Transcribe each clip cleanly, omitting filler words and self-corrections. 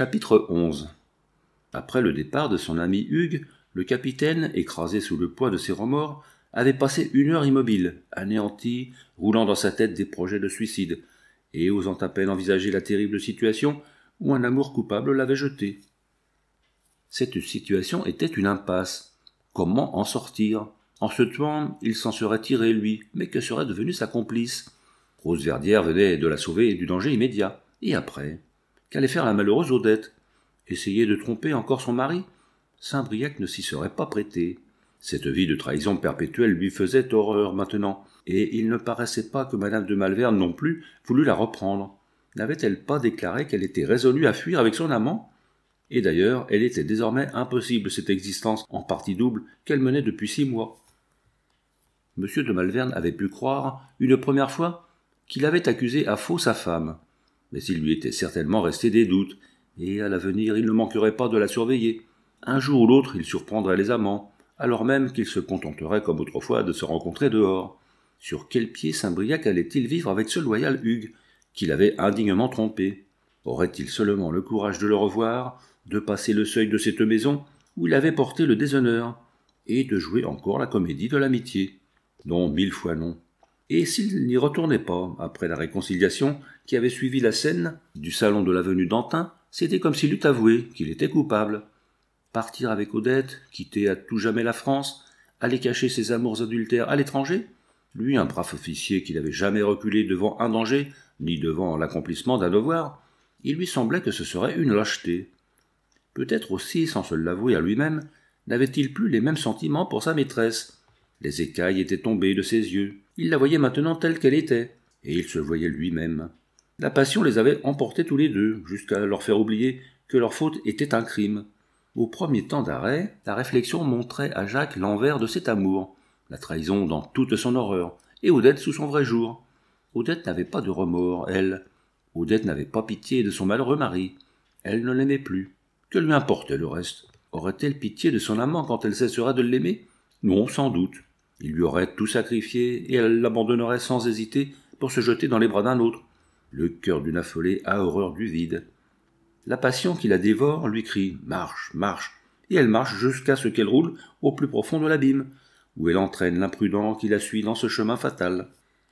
Chapitre 11. Après le départ de son ami Hugues, le capitaine, écrasé sous le poids de ses remords, avait passé 1 heure immobile, anéanti, roulant dans sa tête des projets de suicide, et osant à peine envisager la terrible situation où un amour coupable l'avait jeté. Cette situation était une impasse. Comment en sortir ? En se tuant, il s'en serait tiré, lui, mais que serait devenu sa complice ? Rose Verdière venait de la sauver du danger immédiat. Et après ? Qu'allait faire la malheureuse Odette ? Essayer de tromper encore son mari ? Saint-Briac ne s'y serait pas prêté. Cette vie de trahison perpétuelle lui faisait horreur maintenant, et il ne paraissait pas que madame de Malvern non plus voulût la reprendre. N'avait-elle pas déclaré qu'elle était résolue à fuir avec son amant ? Et d'ailleurs, elle était désormais impossible, cette existence en partie double qu'elle menait depuis 6 mois. Monsieur de Malvern avait pu croire, une première fois, qu'il avait accusé à faux sa femme. Mais il lui était certainement resté des doutes, et à l'avenir il ne manquerait pas de la surveiller. Un jour ou l'autre il surprendrait les amants, alors même qu'ils se contenteraient comme autrefois de se rencontrer dehors. Sur quel pied Saint-Briac allait-il vivre avec ce loyal Hugues, qu'il avait indignement trompé ? Aurait-il seulement le courage de le revoir, de passer le seuil de cette maison où il avait porté le déshonneur, et de jouer encore la comédie de l'amitié ? Non, 1000 fois non. Et s'il n'y retournait pas, après la réconciliation qui avait suivi la scène du salon de l'avenue d'Antin, c'était comme s'il eût avoué qu'il était coupable. Partir avec Odette, quitter à tout jamais la France, aller cacher ses amours adultères à l'étranger, lui, un brave officier qui n'avait jamais reculé devant un danger, ni devant l'accomplissement d'un devoir, il lui semblait que ce serait une lâcheté. Peut-être aussi, sans se l'avouer à lui-même, n'avait-il plus les mêmes sentiments pour sa maîtresse. Les écailles étaient tombées de ses yeux. Il la voyait maintenant telle qu'elle était, et il se voyait lui-même. La passion les avait emportés tous les deux, jusqu'à leur faire oublier que leur faute était un crime. Au premier temps d'arrêt, la réflexion montrait à Jacques l'envers de cet amour, la trahison dans toute son horreur, et Odette sous son vrai jour. Odette n'avait pas de remords, elle. Odette n'avait pas pitié de son malheureux mari. Elle ne l'aimait plus. Que lui importait le reste ? Aurait-elle pitié de son amant quand elle cessera de l'aimer ? Non, sans doute. Il lui aurait tout sacrifié, et elle l'abandonnerait sans hésiter pour se jeter dans les bras d'un autre. Le cœur d'une affolée a horreur du vide. La passion qui la dévore lui crie « Marche, marche !» et elle marche jusqu'à ce qu'elle roule au plus profond de l'abîme, où elle entraîne l'imprudent qui la suit dans ce chemin fatal.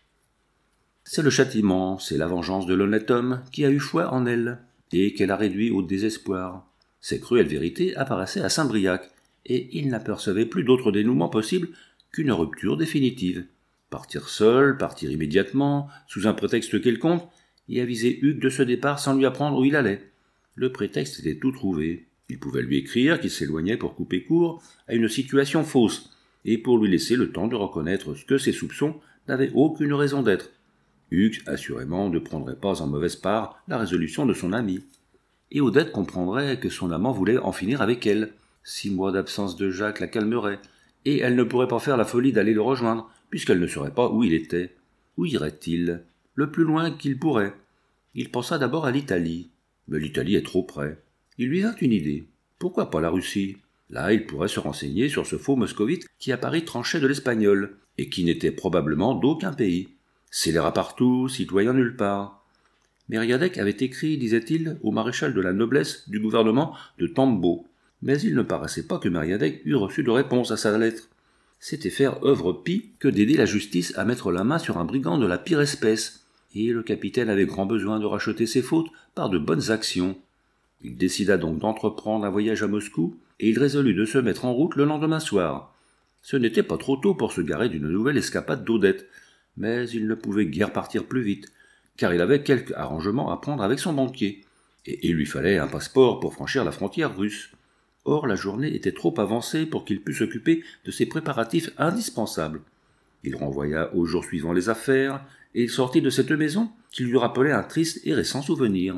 C'est le châtiment, c'est la vengeance de l'honnête homme qui a eu foi en elle, et qu'elle a réduit au désespoir. Ces cruelles vérités apparaissaient à Saint-Briac, et il n'apercevait plus d'autre dénouement possible qu'une rupture définitive. Partir seul, partir immédiatement, sous un prétexte quelconque, et aviser Hugues de ce départ sans lui apprendre où il allait. Le prétexte était tout trouvé. Il pouvait lui écrire qu'il s'éloignait pour couper court à une situation fausse, et pour lui laisser le temps de reconnaître que ses soupçons n'avaient aucune raison d'être. Hugues, assurément, ne prendrait pas en mauvaise part la résolution de son ami. Et Odette comprendrait que son amant voulait en finir avec elle. 6 mois d'absence de Jacques la calmerait, et elle ne pourrait pas faire la folie d'aller le rejoindre, puisqu'elle ne saurait pas où il était. Où irait-il ? Le plus loin qu'il pourrait. Il pensa d'abord à l'Italie, mais l'Italie est trop près. Il lui vint une idée. Pourquoi pas la Russie ? Là, il pourrait se renseigner sur ce faux moscovite qui à Paris tranchait de l'espagnol, et qui n'était probablement d'aucun pays. Scélérat partout, citoyen nulle part. Mériadec avait écrit, disait-il, au maréchal de la noblesse du gouvernement de Tambo. Mais il ne paraissait pas que Mériadec eût reçu de réponse à sa lettre. C'était faire œuvre pie que d'aider la justice à mettre la main sur un brigand de la pire espèce, et le capitaine avait grand besoin de racheter ses fautes par de bonnes actions. Il décida donc d'entreprendre un voyage à Moscou, et il résolut de se mettre en route le lendemain soir. Ce n'était pas trop tôt pour se garer d'une nouvelle escapade d'Odette, mais il ne pouvait guère partir plus vite, car il avait quelque arrangement à prendre avec son banquier, et il lui fallait un passeport pour franchir la frontière russe. Or, la journée était trop avancée pour qu'il pût s'occuper de ces préparatifs indispensables. Il renvoya au jour suivant les affaires, et il sortit de cette maison qui lui rappelait un triste et récent souvenir.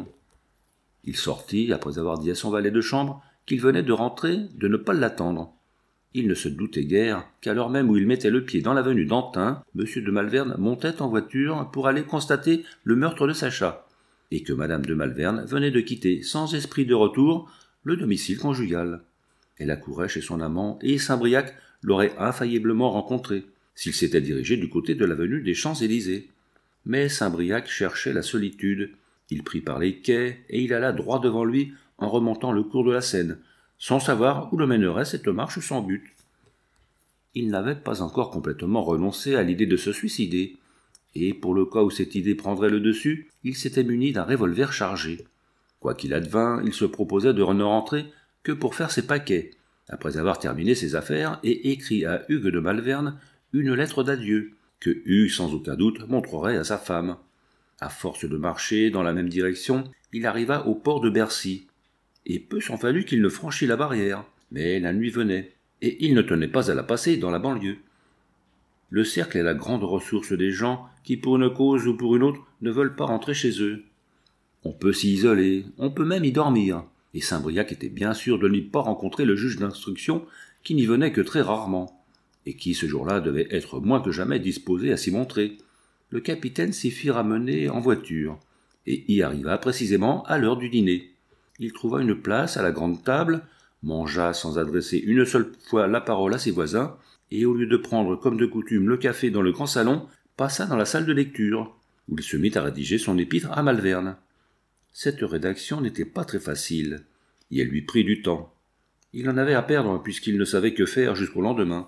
Il sortit, après avoir dit à son valet de chambre qu'il venait de rentrer, de ne pas l'attendre. Il ne se doutait guère qu'à l'heure même où il mettait le pied dans l'avenue d'Antin, M. de Malvern montait en voiture pour aller constater le meurtre de Sacha, et que Mme de Malvern venait de quitter, sans esprit de retour, le domicile conjugal. Elle accourait chez son amant, et Saint-Briac l'aurait infailliblement rencontré, s'il s'était dirigé du côté de l'avenue des Champs-Élysées. Mais Saint-Briac cherchait la solitude, Il prit par les quais, et il alla droit devant lui en remontant le cours de la Seine, sans savoir où le mènerait cette marche sans but. Il n'avait pas encore complètement renoncé à l'idée de se suicider, et pour le cas où cette idée prendrait le dessus, il s'était muni d'un revolver chargé. Quoi qu'il advînt, il se proposait de ne rentrer que pour faire ses paquets, après avoir terminé ses affaires et écrit à Hugues de Malvern une lettre d'adieu, que Hugues sans aucun doute montrerait à sa femme. À force de marcher dans la même direction, il arriva au port de Bercy, et peu s'en fallut qu'il ne franchît la barrière, mais la nuit venait, et il ne tenait pas à la passer dans la banlieue. Le cercle est la grande ressource des gens qui, pour une cause ou pour une autre, ne veulent pas rentrer chez eux. On peut s'y isoler, on peut même y dormir, et Saint-Briac était bien sûr de n'y pas rencontrer le juge d'instruction qui n'y venait que très rarement, et qui ce jour-là devait être moins que jamais disposé à s'y montrer. Le capitaine s'y fit ramener en voiture, et y arriva précisément à l'heure du dîner. Il trouva une place à la grande table, mangea sans adresser une seule fois la parole à ses voisins, et au lieu de prendre comme de coutume le café dans le grand salon, passa dans la salle de lecture, où il se mit à rédiger son épître à Malvern. Cette rédaction n'était pas très facile, et elle lui prit du temps. Il en avait à perdre puisqu'il ne savait que faire jusqu'au lendemain.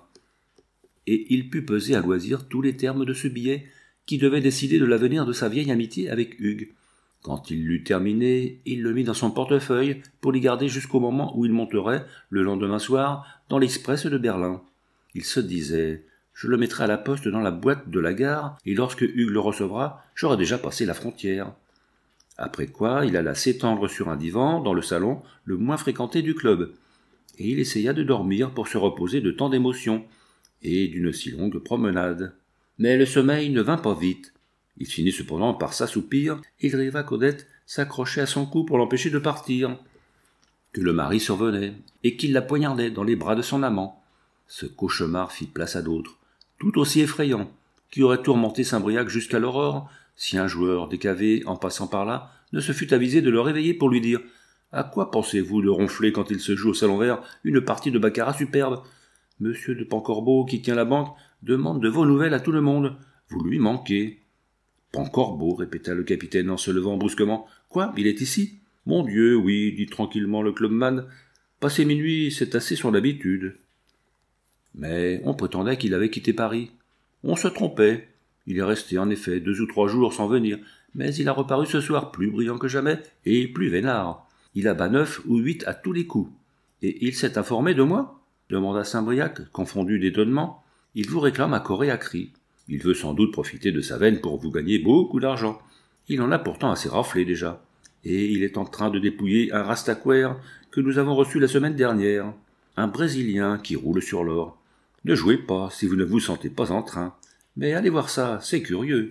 Et il put peser à loisir tous les termes de ce billet qui devait décider de l'avenir de sa vieille amitié avec Hugues. Quand il l'eut terminé, il le mit dans son portefeuille pour l'y garder jusqu'au moment où il monterait, le lendemain soir, dans l'express de Berlin. Il se disait « Je le mettrai à la poste dans la boîte de la gare, et lorsque Hugues le recevra, j'aurai déjà passé la frontière. » Après quoi, il alla s'étendre sur un divan dans le salon le moins fréquenté du club, et il essaya de dormir pour se reposer de tant d'émotions et d'une si longue promenade. Mais le sommeil ne vint pas vite. Il finit cependant par s'assoupir, et il rêva qu'Odette s'accrochait à son cou pour l'empêcher de partir, que le mari survenait, et qu'il la poignardait dans les bras de son amant. Ce cauchemar fit place à d'autres, tout aussi effrayants, qui auraient tourmenté Saint-Briac jusqu'à l'aurore, si un joueur décavé, en passant par là, ne se fût avisé de le réveiller pour lui dire « À quoi pensez-vous de ronfler quand il se joue au Salon Vert une partie de baccarat superbe ? Monsieur de Pancorbeau, qui tient la banque, demande de vos nouvelles à tout le monde. Vous lui manquez. » « Pancorbeau, répéta le capitaine en se levant brusquement. « Quoi, il est ici ?»« Mon Dieu, oui, dit tranquillement le clubman. Passer minuit, c'est assez son habitude. » Mais on prétendait qu'il avait quitté Paris. On se trompait. Il est resté en effet 2 ou 3 jours sans venir, mais il a reparu ce soir plus brillant que jamais et plus vénard. Il abat 9 ou 8 à tous les coups. Et il s'est informé de moi ? Demanda Saint-Briac, confondu d'étonnement. Il vous réclame à corps et à cri. Il veut sans doute profiter de sa veine pour vous gagner beaucoup d'argent. Il en a pourtant assez raflé déjà. Et il est en train de dépouiller un rastaquouère que nous avons reçu la semaine dernière. Un Brésilien qui roule sur l'or. Ne jouez pas si vous ne vous sentez pas en train. Mais allez voir ça, c'est curieux.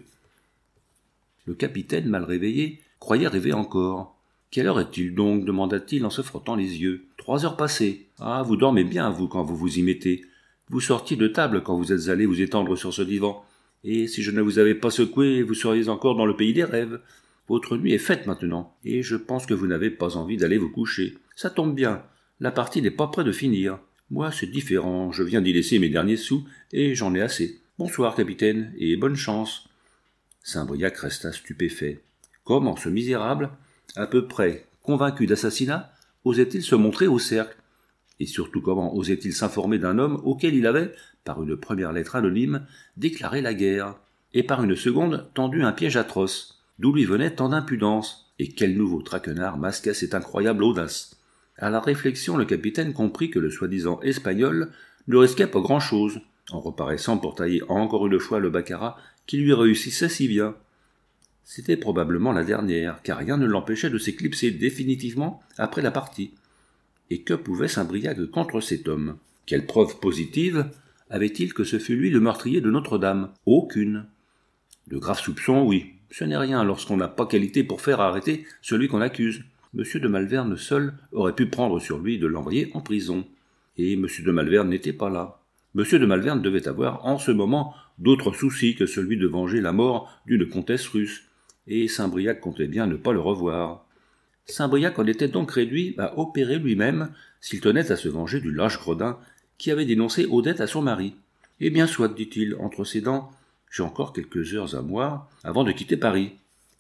Le capitaine, mal réveillé, croyait rêver encore. « Quelle heure est-il donc » demanda-t-il en se frottant les yeux. « 3 heures passées. Ah, vous dormez bien, vous, quand vous vous y mettez. Vous sortiez de table quand vous êtes allé vous étendre sur ce divan. Et si je ne vous avais pas secoué, vous seriez encore dans le pays des rêves. Votre nuit est faite maintenant, et je pense que vous n'avez pas envie d'aller vous coucher. Ça tombe bien, la partie n'est pas près de finir. Moi, c'est différent, je viens d'y laisser mes derniers sous, et j'en ai assez. Bonsoir, capitaine, et bonne chance. » Saint-Briac resta stupéfait. Comment ce misérable, à peu près convaincu d'assassinat, osait-il se montrer au cercle? Et surtout comment osait-il s'informer d'un homme auquel il avait, par une première lettre anonyme, déclaré la guerre, et par une seconde tendu un piège atroce, d'où lui venait tant d'impudence, et quel nouveau traquenard masquait cette incroyable audace? À la réflexion, le capitaine comprit que le soi-disant espagnol ne risquait pas grand-chose, en reparaissant pour tailler encore une fois le baccarat qui lui réussissait si bien. C'était probablement la dernière, car rien ne l'empêchait de s'éclipser définitivement après la partie. Et que pouvait Saint-Briac contre cet homme? Quelle preuve positive avait-il que ce fût lui le meurtrier de Notre-Dame? Aucune. De graves soupçons, oui, ce n'est rien lorsqu'on n'a pas qualité pour faire arrêter celui qu'on accuse. M. de Malvern seul aurait pu prendre sur lui de l'envoyer en prison. Et M. de Malvern n'était pas là. M. de Malvern devait avoir en ce moment d'autres soucis que celui de venger la mort d'une comtesse russe, et Saint-Briac comptait bien ne pas le revoir. Saint-Briac en était donc réduit à opérer lui-même s'il tenait à se venger du lâche gredin qui avait dénoncé Odette à son mari. « Eh bien soit, dit-il, entre ses dents, j'ai encore quelques heures à moi avant de quitter Paris.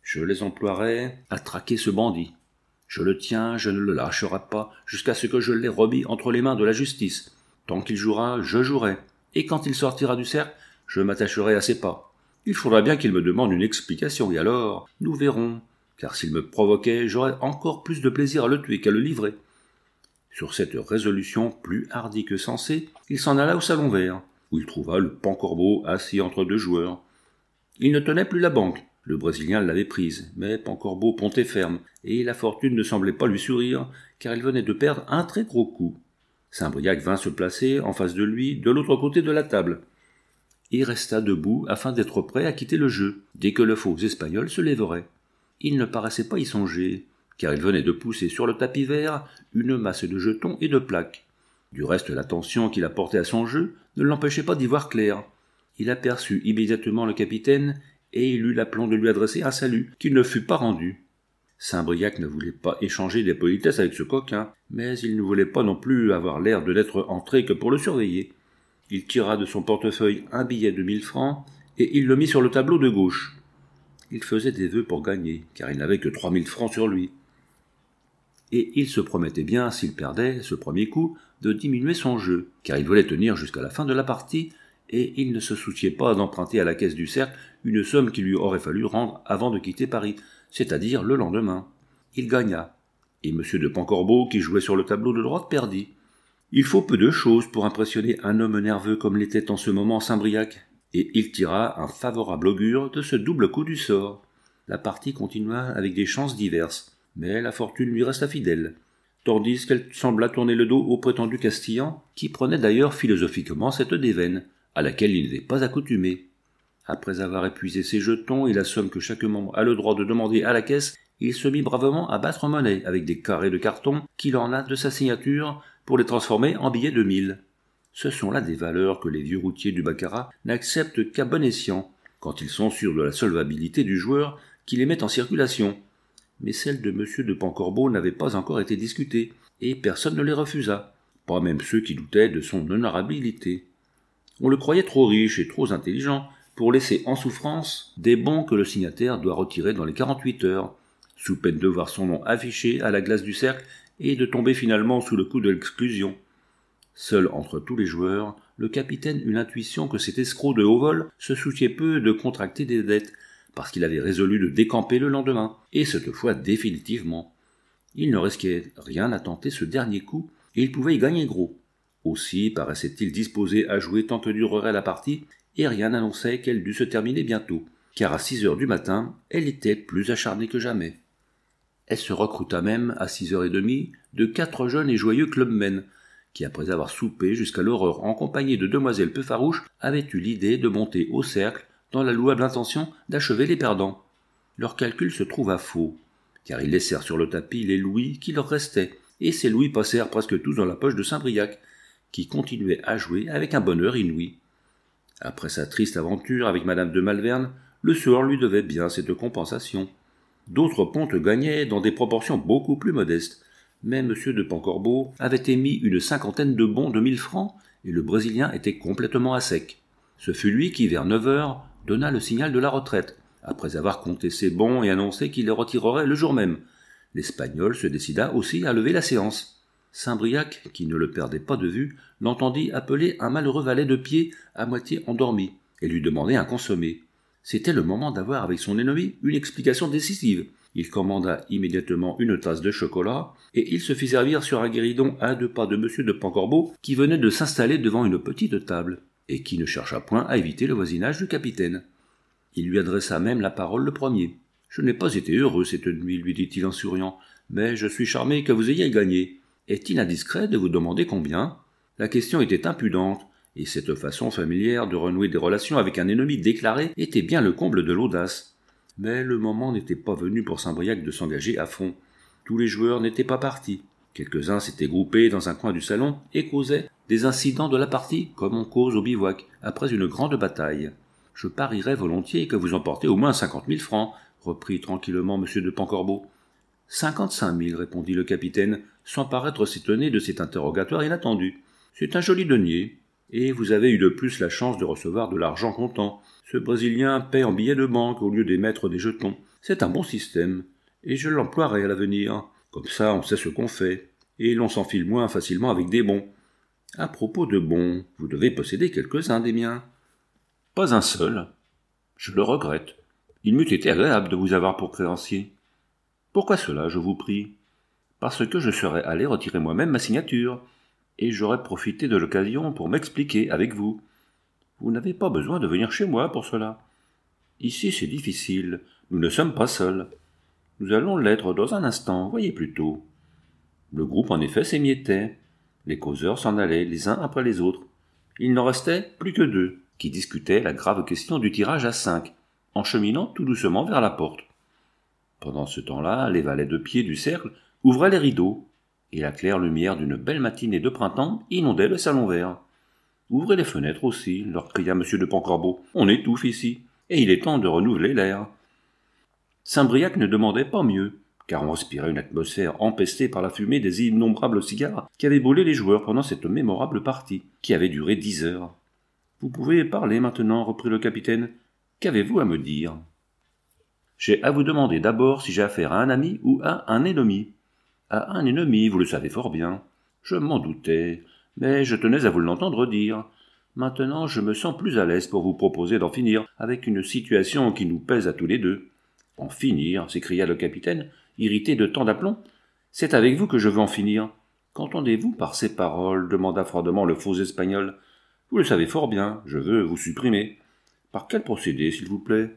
Je les emploierai à traquer ce bandit. Je le tiens, je ne le lâcherai pas, jusqu'à ce que je l'ai remis entre les mains de la justice. Tant qu'il jouera, je jouerai, et quand il sortira du cercle, je m'attacherai à ses pas. Il faudra bien qu'il me demande une explication, et alors, nous verrons, car s'il me provoquait, j'aurais encore plus de plaisir à le tuer qu'à le livrer. » Sur cette résolution plus hardie que sensée, il s'en alla au salon vert, où il trouva le Pancorbo assis entre deux joueurs. Il ne tenait plus la banque. Le Brésilien l'avait prise, mais Pancorbo pontait ferme, et la fortune ne semblait pas lui sourire, car il venait de perdre un très gros coup. Saint-Briac vint se placer en face de lui, de l'autre côté de la table. Il resta debout afin d'être prêt à quitter le jeu, dès que le faux espagnol se lèverait. Il ne paraissait pas y songer, car il venait de pousser sur le tapis vert une masse de jetons et de plaques. Du reste, l'attention qu'il apportait à son jeu ne l'empêchait pas d'y voir clair. Il aperçut immédiatement le capitaine, et il eut l'aplomb de lui adresser un salut qui ne fut pas rendu. Saint-Briac ne voulait pas échanger des politesses avec ce coquin, mais il ne voulait pas non plus avoir l'air de n'être entré que pour le surveiller. Il tira de son portefeuille un billet de 1000 francs, et il le mit sur le tableau de gauche. Il faisait des vœux pour gagner, car il n'avait que 3000 francs sur lui. Et il se promettait bien, s'il perdait ce premier coup, de diminuer son jeu, car il voulait tenir jusqu'à la fin de la partie, et il ne se souciait pas d'emprunter à la caisse du cercle une somme qu'il lui aurait fallu rendre avant de quitter Paris, c'est-à-dire le lendemain. Il gagna, et M. de Pancorbo, qui jouait sur le tableau de droite, perdit. Il faut peu de choses pour impressionner un homme nerveux comme l'était en ce moment Saint-Briac, et il tira un favorable augure de ce double coup du sort. La partie continua avec des chances diverses, mais la fortune lui resta fidèle, tandis qu'elle sembla tourner le dos au prétendu Castillan, qui prenait d'ailleurs philosophiquement cette déveine, à laquelle il n'était pas accoutumé. Après avoir épuisé ses jetons et la somme que chaque membre a le droit de demander à la caisse, il se mit bravement à battre monnaie avec des carrés de carton qu'il en a de sa signature pour les transformer en billets de 1000. Ce sont là des valeurs que les vieux routiers du baccarat n'acceptent qu'à bon escient, quand ils sont sûrs de la solvabilité du joueur qui les met en circulation. Mais celles de M. de Pancorbo n'avaient pas encore été discutées, et personne ne les refusa, pas même ceux qui doutaient de son honorabilité. On le croyait trop riche et trop intelligent pour laisser en souffrance des bons que le signataire doit retirer dans les 48 heures, sous peine de voir son nom affiché à la glace du cercle et de tomber finalement sous le coup de l'exclusion. Seul entre tous les joueurs, le capitaine eut l'intuition que cet escroc de haut vol se souciait peu de contracter des dettes, parce qu'il avait résolu de décamper le lendemain, et cette fois définitivement. Il ne risquait rien à tenter ce dernier coup, et il pouvait y gagner gros. Aussi paraissait-il disposé à jouer tant que durerait la partie, et rien n'annonçait qu'elle dût se terminer bientôt, car à 6 heures du matin, elle était plus acharnée que jamais. Elle se recruta même, à 6h30, de 4 jeunes et joyeux clubmen, qui, après avoir soupé jusqu'à l'aurore en compagnie de demoiselles peu farouches, avaient eu l'idée de monter au cercle dans la louable intention d'achever les perdants. Leur calcul se trouva faux, car ils laissèrent sur le tapis les louis qui leur restaient, et ces louis passèrent presque tous dans la poche de Saint-Briac, qui continuait à jouer avec un bonheur inouï. Après sa triste aventure avec madame de Malvern, le sort lui devait bien cette compensation. D'autres pontes gagnaient dans des proportions beaucoup plus modestes, mais M. de Pancorbo avait émis une 50aine de bons de 1000 francs, et le Brésilien était complètement à sec. Ce fut lui qui, vers 9 heures, donna le signal de la retraite, après avoir compté ses bons et annoncé qu'il les retirerait le jour même. L'Espagnol se décida aussi à lever la séance. Saint-Briac, qui ne le perdait pas de vue, l'entendit appeler un malheureux valet de pied à moitié endormi, et lui demander un consommé. C'était le moment d'avoir avec son ennemi une explication décisive. Il commanda immédiatement une tasse de chocolat, et il se fit servir sur un guéridon à 2 pas de M. de Pancorbo, qui venait de s'installer devant une petite table, et qui ne chercha point à éviter le voisinage du capitaine. Il lui adressa même la parole le premier. « Je n'ai pas été heureux cette nuit, lui dit-il en souriant, mais je suis charmé que vous ayez gagné. Est-il indiscret de vous demander combien ?» La question était impudente, et cette façon familière de renouer des relations avec un ennemi déclaré était bien le comble de l'audace. Mais le moment n'était pas venu pour Saint-Briac de s'engager à fond. Tous les joueurs n'étaient pas partis. Quelques-uns s'étaient groupés dans un coin du salon et causaient des incidents de la partie, comme on cause au bivouac, après une grande bataille. « Je parierais volontiers que vous emportez au moins 50 000 francs, reprit tranquillement M. de Pancorbo. 55 000, répondit le capitaine, sans paraître s'étonner de cet interrogatoire inattendu. C'est un joli denier. Et vous avez eu de plus la chance de recevoir de l'argent comptant. Ce Brésilien paie en billets de banque au lieu d'émettre des jetons. C'est un bon système, et je l'emploierai à l'avenir. Comme ça, on sait ce qu'on fait, et l'on s'enfile moins facilement avec des bons. À propos de bons, vous devez posséder quelques-uns des miens. Pas un seul. Je le regrette. Il m'eût été agréable de vous avoir pour créancier. Pourquoi cela, je vous prie? Parce que je serais allé retirer moi-même ma signature, et j'aurais profité de l'occasion pour m'expliquer avec vous. Vous n'avez pas besoin de venir chez moi pour cela. Ici c'est difficile, nous ne sommes pas seuls. Nous allons l'être dans un instant, voyez plutôt. Le groupe en effet s'émiettait. Les causeurs s'en allaient les uns après les autres. Il n'en restait plus que deux, qui discutaient la grave question du tirage à 5, en cheminant tout doucement vers la porte. Pendant ce temps-là, les valets de pied du cercle ouvraient les rideaux, et la claire lumière d'une belle matinée de printemps inondait le salon vert. « Ouvrez les fenêtres aussi, leur cria M. de Pancorbeau. On étouffe ici, et il est temps de renouveler l'air. » Saint-Briac ne demandait pas mieux, car on respirait une atmosphère empestée par la fumée des innombrables cigares qui avaient brûlé les joueurs pendant cette mémorable partie, qui avait duré 10 heures. « Vous pouvez parler maintenant, reprit le capitaine. Qu'avez-vous à me dire ? » J'ai à vous demander d'abord si j'ai affaire à un ami ou à un ennemi. À un ennemi, vous le savez fort bien. Je m'en doutais, mais je tenais à vous l'entendre dire. Maintenant, je me sens plus à l'aise pour vous proposer d'en finir avec une situation qui nous pèse à tous les deux. En finir, s'écria le capitaine, irrité de tant d'aplomb. C'est avec vous que je veux en finir. Qu'entendez-vous par ces paroles? Demanda froidement le faux espagnol. Vous le savez fort bien, je veux vous supprimer. Par quel procédé, s'il vous plaît?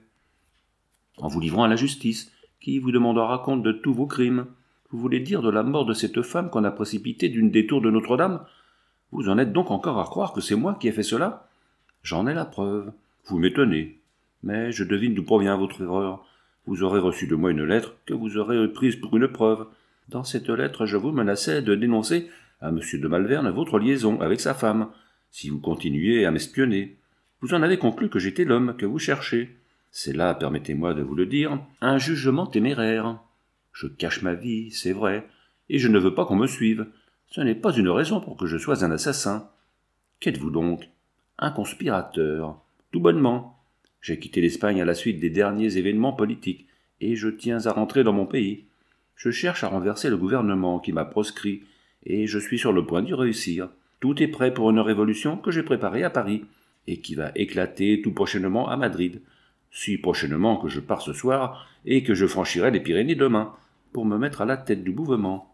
En vous livrant à la justice, qui vous demandera compte de tous vos crimes. Vous voulez dire de la mort de cette femme qu'on a précipitée d'une des tours de Notre-Dame? Vous en êtes donc encore à croire que c'est moi qui ai fait cela? J'en ai la preuve. Vous m'étonnez. Mais je devine d'où provient votre erreur. Vous aurez reçu de moi une lettre que vous aurez prise pour une preuve. Dans cette lettre, je vous menaçais de dénoncer à M. de Malvern votre liaison avec sa femme, si vous continuez à m'espionner. Vous en avez conclu que j'étais l'homme que vous cherchez. C'est là, permettez-moi de vous le dire, un jugement téméraire. Je cache ma vie, c'est vrai, et je ne veux pas qu'on me suive. Ce n'est pas une raison pour que je sois un assassin. Qu'êtes-vous donc? Un conspirateur. Tout bonnement. J'ai quitté l'Espagne à la suite des derniers événements politiques, et je tiens à rentrer dans mon pays. Je cherche à renverser le gouvernement qui m'a proscrit, et je suis sur le point d'y réussir. Tout est prêt pour une révolution que j'ai préparée à Paris, et qui va éclater tout prochainement à Madrid. Si prochainement que je pars ce soir, et que je franchirai les Pyrénées demain, pour me mettre à la tête du mouvement.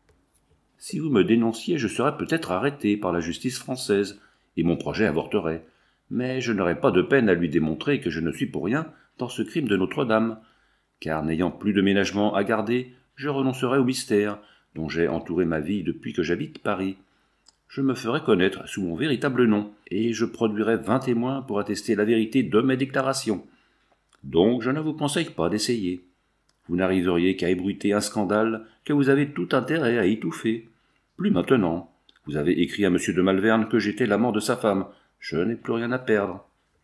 Si vous me dénonciez, je serais peut-être arrêté par la justice française, et mon projet avorterait. Mais je n'aurais pas de peine à lui démontrer que je ne suis pour rien dans ce crime de Notre-Dame, car n'ayant plus de ménagement à garder, je renoncerai au mystère dont j'ai entouré ma vie depuis que j'habite Paris. Je me ferai connaître sous mon véritable nom, et je produirai 20 témoins pour attester la vérité de mes déclarations. Donc je ne vous conseille pas d'essayer. Vous n'arriveriez qu'à ébruiter un scandale que vous avez tout intérêt à étouffer. Plus maintenant. Vous avez écrit à M. de Malvern que j'étais l'amant de sa femme. Je n'ai plus rien à perdre.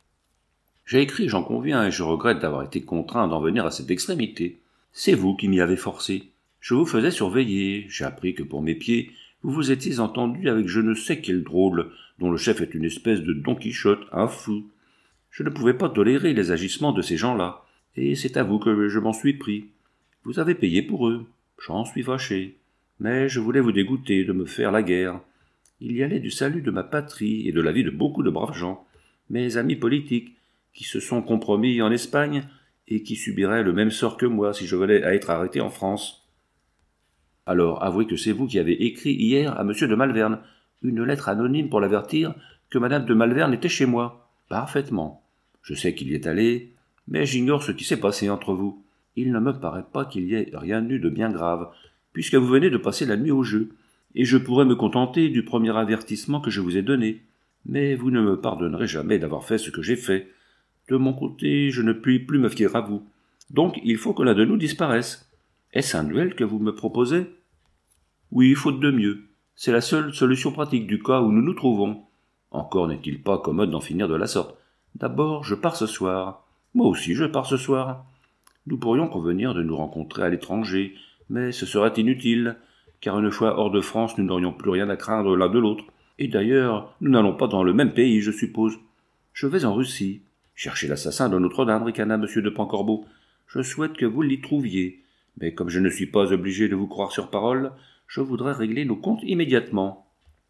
J'ai écrit, j'en conviens, et je regrette d'avoir été contraint d'en venir à cette extrémité. C'est vous qui m'y avez forcé. Je vous faisais surveiller. J'ai appris que pour mes pieds, vous vous étiez entendu avec je ne sais quel drôle, dont le chef est une espèce de Don Quichotte, un fou. Je ne pouvais pas tolérer les agissements de ces gens-là, et c'est à vous que je m'en suis pris. Vous avez payé pour eux, j'en suis fâché, mais je voulais vous dégoûter de me faire la guerre. Il y allait du salut de ma patrie et de la vie de beaucoup de braves gens, mes amis politiques, qui se sont compromis en Espagne et qui subiraient le même sort que moi si je venais à être arrêté en France. Alors avouez que c'est vous qui avez écrit hier à M. de Malvern une lettre anonyme pour l'avertir que Mme de Malvern était chez moi. Parfaitement. Je sais qu'il y est allé, mais j'ignore ce qui s'est passé entre vous. Il ne me paraît pas qu'il y ait rien eu de bien grave, puisque vous venez de passer la nuit au jeu, et je pourrais me contenter du premier avertissement que je vous ai donné. Mais vous ne me pardonnerez jamais d'avoir fait ce que j'ai fait. De mon côté, je ne puis plus me fier à vous. Donc il faut que l'un de nous disparaisse. Est-ce un duel que vous me proposez? Oui, faute de mieux. C'est la seule solution pratique du cas où nous nous trouvons. Encore n'est-il pas commode d'en finir de la sorte. D'abord, je pars ce soir. Moi aussi, je pars ce soir. Nous pourrions convenir de nous rencontrer à l'étranger, mais ce serait inutile, car une fois hors de France, nous n'aurions plus rien à craindre l'un de l'autre. Et d'ailleurs, nous n'allons pas dans le même pays, je suppose. Je vais en Russie, chercher l'assassin de Notre-Dame, ricana M. de Pancorbeau. Je souhaite que vous l'y trouviez, mais comme je ne suis pas obligé de vous croire sur parole, je voudrais régler nos comptes immédiatement. »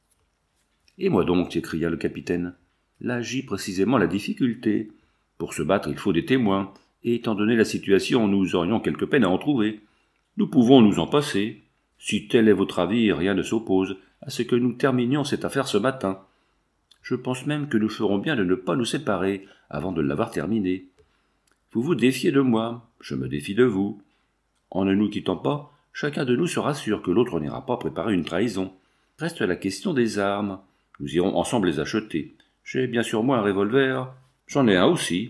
« Et moi donc, s'écria le capitaine. Là gît précisément la difficulté. Pour se battre, il faut des témoins, et étant donné la situation, nous aurions quelque peine à en trouver. Nous pouvons nous en passer. Si tel est votre avis, rien ne s'oppose à ce que nous terminions cette affaire ce matin. Je pense même que nous ferons bien de ne pas nous séparer avant de l'avoir terminée. Vous vous défiez de moi, je me défie de vous. En ne nous quittant pas, chacun de nous sera sûr que l'autre n'ira pas préparer une trahison. Reste la question des armes. Nous irons ensemble les acheter. J'ai bien sûr moi un revolver. J'en ai un aussi.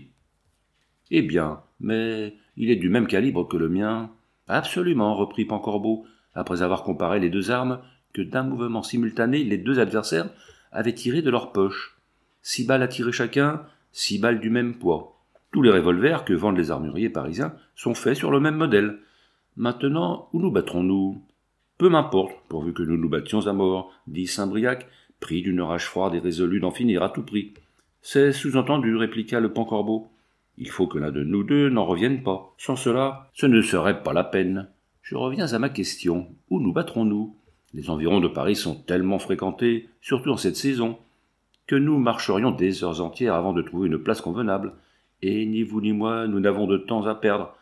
Eh bien, mais il est du même calibre que le mien. Absolument, reprit Pancorbeau, après avoir comparé les deux armes que d'un mouvement simultané les deux adversaires avaient tirées de leurs poches. 6 balles à tirer chacun, 6 balles du même poids. Tous les revolvers que vendent les armuriers parisiens sont faits sur le même modèle. Maintenant, où nous battrons-nous ? Peu m'importe, pourvu que nous nous battions à mort, dit Saint-Briac, pris d'une rage froide et résolu d'en finir à tout prix. C'est sous-entendu, répliqua le Pancorbeau. Il faut que l'un de nous deux n'en revienne pas. Sans cela, ce ne serait pas la peine. Je reviens à ma question. Où nous battrons-nous ? Les environs de Paris sont tellement fréquentés, surtout en cette saison, que nous marcherions des heures entières avant de trouver une place convenable. Et ni vous ni moi, nous n'avons de temps à perdre.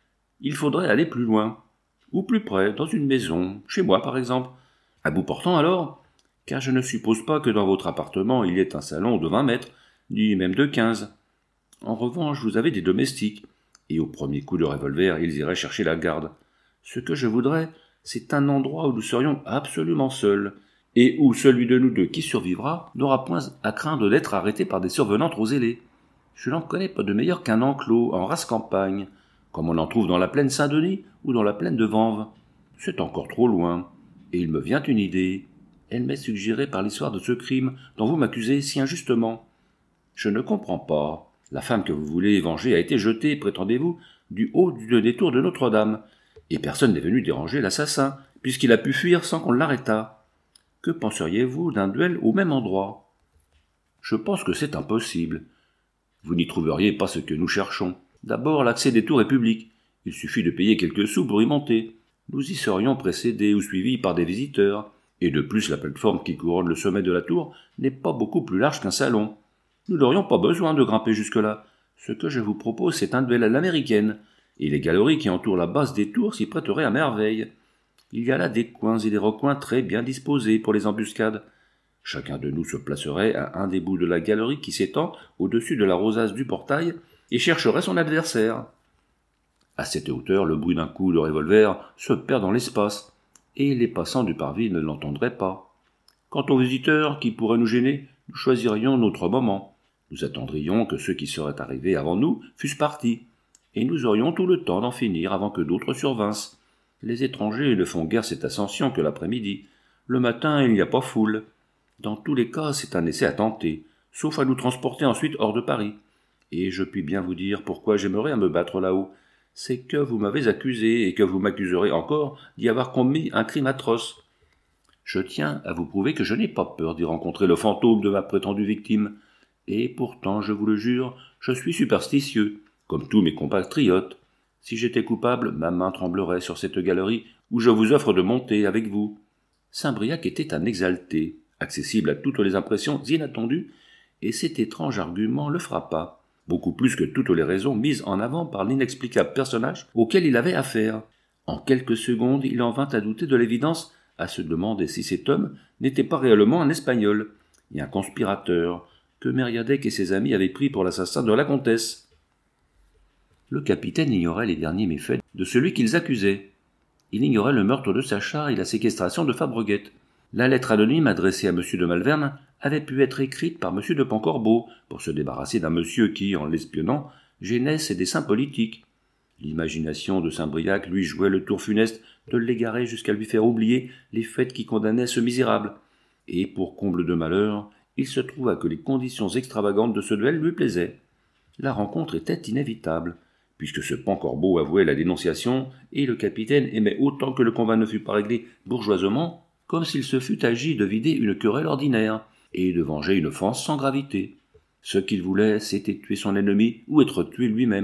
Il faudrait aller plus loin, ou plus près, dans une maison, chez moi par exemple. À bout portant alors ? Car je ne suppose pas que dans votre appartement il y ait un salon de 20 mètres, ni même de 15. En revanche, vous avez des domestiques, et au premier coup de revolver, ils iraient chercher la garde. Ce que je voudrais, c'est un endroit où nous serions absolument seuls, et où celui de nous deux qui survivra n'aura point à craindre d'être arrêté par des survenants trop zélés. Je n'en connais pas de meilleur qu'un enclos en race campagne, comme on en trouve dans la plaine Saint-Denis ou dans la plaine de Vanves. C'est encore trop loin, et il me vient une idée. Elle m'est suggérée par l'histoire de ce crime dont vous m'accusez si injustement. Je ne comprends pas. La femme que vous voulez venger a été jetée, prétendez-vous, du haut des tours de Notre-Dame, et personne n'est venu déranger l'assassin, puisqu'il a pu fuir sans qu'on l'arrêtât. Que penseriez-vous d'un duel au même endroit ? Je pense que c'est impossible. Vous n'y trouveriez pas ce que nous cherchons. D'abord, l'accès des tours est public. Il suffit de payer quelques sous pour y monter. Nous y serions précédés ou suivis par des visiteurs. Et de plus, la plateforme qui couronne le sommet de la tour n'est pas beaucoup plus large qu'un salon. Nous n'aurions pas besoin de grimper jusque-là. Ce que je vous propose, c'est un duel à l'américaine, et les galeries qui entourent la base des tours s'y prêteraient à merveille. Il y a là des coins et des recoins très bien disposés pour les embuscades. Chacun de nous se placerait à un des bouts de la galerie qui s'étend au-dessus de la rosace du portail et chercherait son adversaire. À cette hauteur, le bruit d'un coup de revolver se perd dans l'espace, et les passants du parvis ne l'entendraient pas. Quant aux visiteurs qui pourraient nous gêner, nous choisirions notre moment. Nous attendrions que ceux qui seraient arrivés avant nous fussent partis, et nous aurions tout le temps d'en finir avant que d'autres survinssent. Les étrangers ne font guère cette ascension que l'après-midi. Le matin, il n'y a pas foule. Dans tous les cas, c'est un essai à tenter, sauf à nous transporter ensuite hors de Paris. Et je puis bien vous dire pourquoi j'aimerais à me battre là-haut. C'est que vous m'avez accusé et que vous m'accuserez encore d'y avoir commis un crime atroce. Je tiens à vous prouver que je n'ai pas peur d'y rencontrer le fantôme de ma prétendue victime. Et pourtant, je vous le jure, je suis superstitieux, comme tous mes compatriotes. Si j'étais coupable, ma main tremblerait sur cette galerie où je vous offre de monter avec vous. Saint-Briac était un exalté, accessible à toutes les impressions inattendues, et cet étrange argument le frappa, beaucoup plus que toutes les raisons mises en avant par l'inexplicable personnage auquel il avait affaire. En quelques secondes, il en vint à douter de l'évidence, à se demander si cet homme n'était pas réellement un Espagnol, et un conspirateur, que Mériadec et ses amis avaient pris pour l'assassin de la comtesse. Le capitaine ignorait les derniers méfaits de celui qu'ils accusaient. Il ignorait le meurtre de Sacha et la séquestration de Fabreguette. La lettre anonyme adressée à M. de Malvern avait pu être écrite par M. de Pancorbeau pour se débarrasser d'un monsieur qui, en l'espionnant, gênait ses desseins politiques. L'imagination de Saint-Briac lui jouait le tour funeste de l'égarer jusqu'à lui faire oublier les faits qui condamnaient ce misérable. Et pour comble de malheur, il se trouva que les conditions extravagantes de ce duel lui plaisaient. La rencontre était inévitable, puisque ce Pancorbeau avouait la dénonciation, et le capitaine aimait autant que le combat ne fut pas réglé bourgeoisement, comme s'il se fût agi de vider une querelle ordinaire, et de venger une offense sans gravité. Ce qu'il voulait, c'était tuer son ennemi ou être tué lui-même,